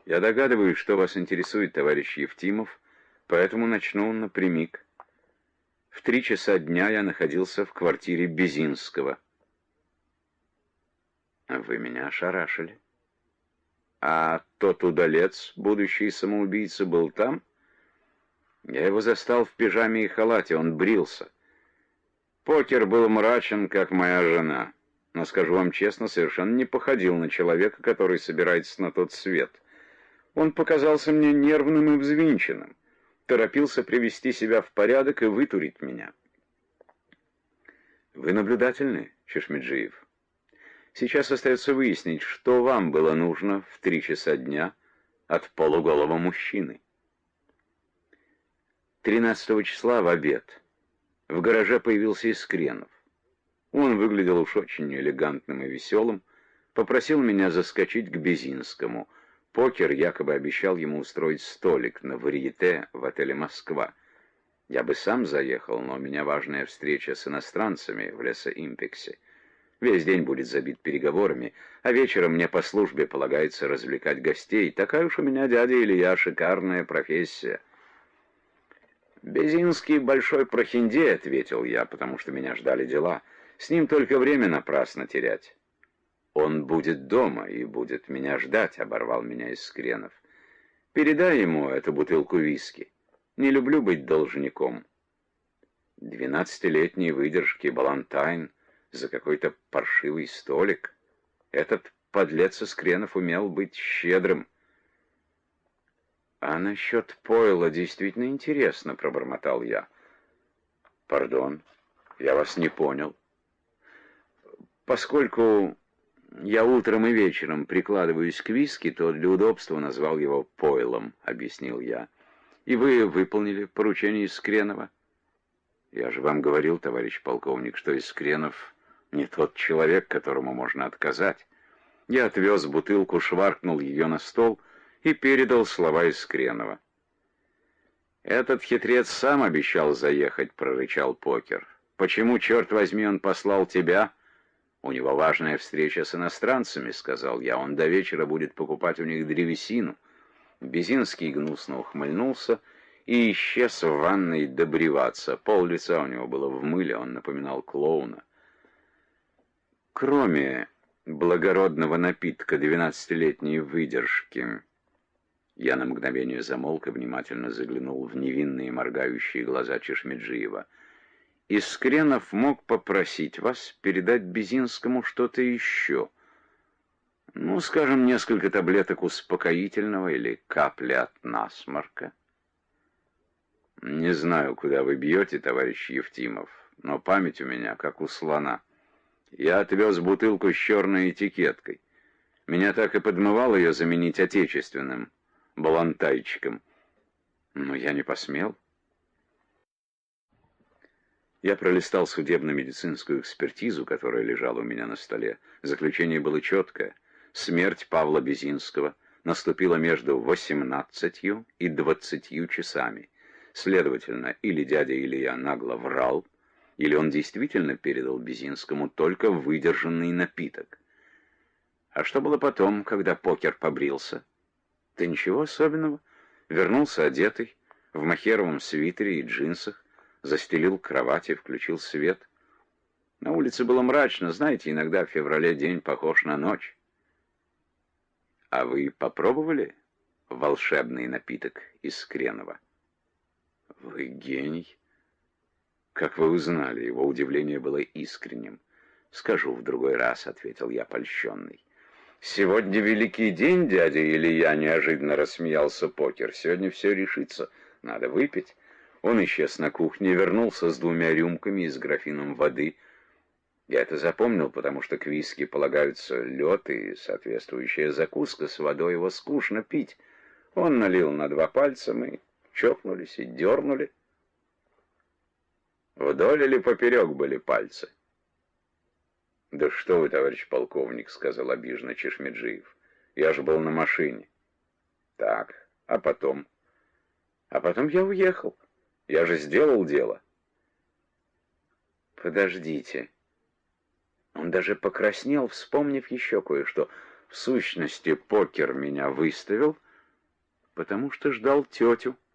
Я догадываюсь, что вас интересует, товарищ Евтимов, поэтому начну напрямик. В 3 часа дня я находился в квартире Безинского. Вы меня ошарашили. А тот удалец, будущий самоубийца, был там? Я его застал в пижаме и халате, он брился. Покер был мрачен, как моя жена, но, скажу вам честно, совершенно не походил на человека, который собирается на тот свет. Он показался мне нервным и взвинченным, торопился привести себя в порядок и вытурить меня. Вы наблюдательны, Чешмеджиев? Сейчас остается выяснить, что вам было нужно в 3 часа дня от полуголого мужчины. 13 числа в обед в гараже появился Искренов. Он выглядел уж очень элегантным и веселым, попросил меня заскочить к Безинскому. Покер якобы обещал ему устроить столик на варьете в отеле «Москва». Я бы сам заехал, но у меня важная встреча с иностранцами в Лесо-Импексе. Весь день будет забит переговорами, а вечером мне по службе полагается развлекать гостей. Такая уж у меня, дядя Илья, шикарная профессия. «Безинский большой прохиндей», — ответил я, потому что меня ждали дела. «С ним только время напрасно терять». «Он будет дома и будет меня ждать», — оборвал меня Искренов. «Передай ему эту бутылку виски. Не люблю быть должником». 12-летней выдержки Балантайн за какой-то паршивый столик. Этот подлец Искренов умел быть щедрым. «А насчет пойла действительно интересно», — пробормотал я. «Пардон, я вас не понял. Поскольку я утром и вечером прикладываюсь к виски, то для удобства назвал его пойлом», — объяснил я. «И вы выполнили поручение Искренова?» «Я же вам говорил, товарищ полковник, что Искренов не тот человек, которому можно отказать». Я отвез бутылку, шваркнул ее на стол и передал слова Искренова. «Этот хитрец сам обещал заехать», — прорычал Покер. «Почему, черт возьми, он послал тебя?» «У него важная встреча с иностранцами», — сказал я. «Он до вечера будет покупать у них древесину». Безинский гнусно ухмыльнулся и исчез в ванной добриваться. Пол лица у него было в мыле, он напоминал клоуна. Кроме благородного напитка 12-летней выдержки, я на мгновение замолк и внимательно заглянул в невинные моргающие глаза Чешмеджиева. «Искренов мог попросить вас передать Безинскому что-то еще. Ну, скажем, несколько таблеток успокоительного или капли от насморка». «Не знаю, куда вы бьете, товарищ Евтимов, но память у меня как у слона. Я отвез бутылку с черной этикеткой. Меня так и подмывало ее заменить отечественным балантайчиком. Но я не посмел». Я пролистал судебно-медицинскую экспертизу, которая лежала у меня на столе. Заключение было четкое. Смерть Павла Безинского наступила между 18 и 20 часами. Следовательно, или дядя Илья нагло врал, или он действительно передал Безинскому только выдержанный напиток. А что было потом, когда Покер побрился? Да ничего особенного. Вернулся одетый, в мохеровом свитере и джинсах, застелил кровать и включил свет. На улице было мрачно, знаете, иногда в феврале день похож на ночь. А вы попробовали волшебный напиток Искренова? Вы гений. Как вы узнали? Его удивление было искренним. Скажу в другой раз, ответил я польщенный. Сегодня великий день, дядя Илья, неожиданно рассмеялся Покер. Сегодня все решится, надо выпить. Он исчез на кухне, вернулся с 2 рюмками и с графином воды. Я это запомнил, потому что к виски полагаются лед и соответствующая закуска. С водой его скучно пить. Он налил на 2 пальца, мы чокнулись и дернули. Вдоль или поперек были пальцы? «Да что вы, товарищ полковник», — сказал обиженно Чешмеджиев. «Я же был на машине». «Так, а потом?» «А потом я уехал. Я же сделал дело». «Подождите». Он даже покраснел, вспомнив еще кое-что. В сущности, Покер меня выставил, потому что ждал тетю.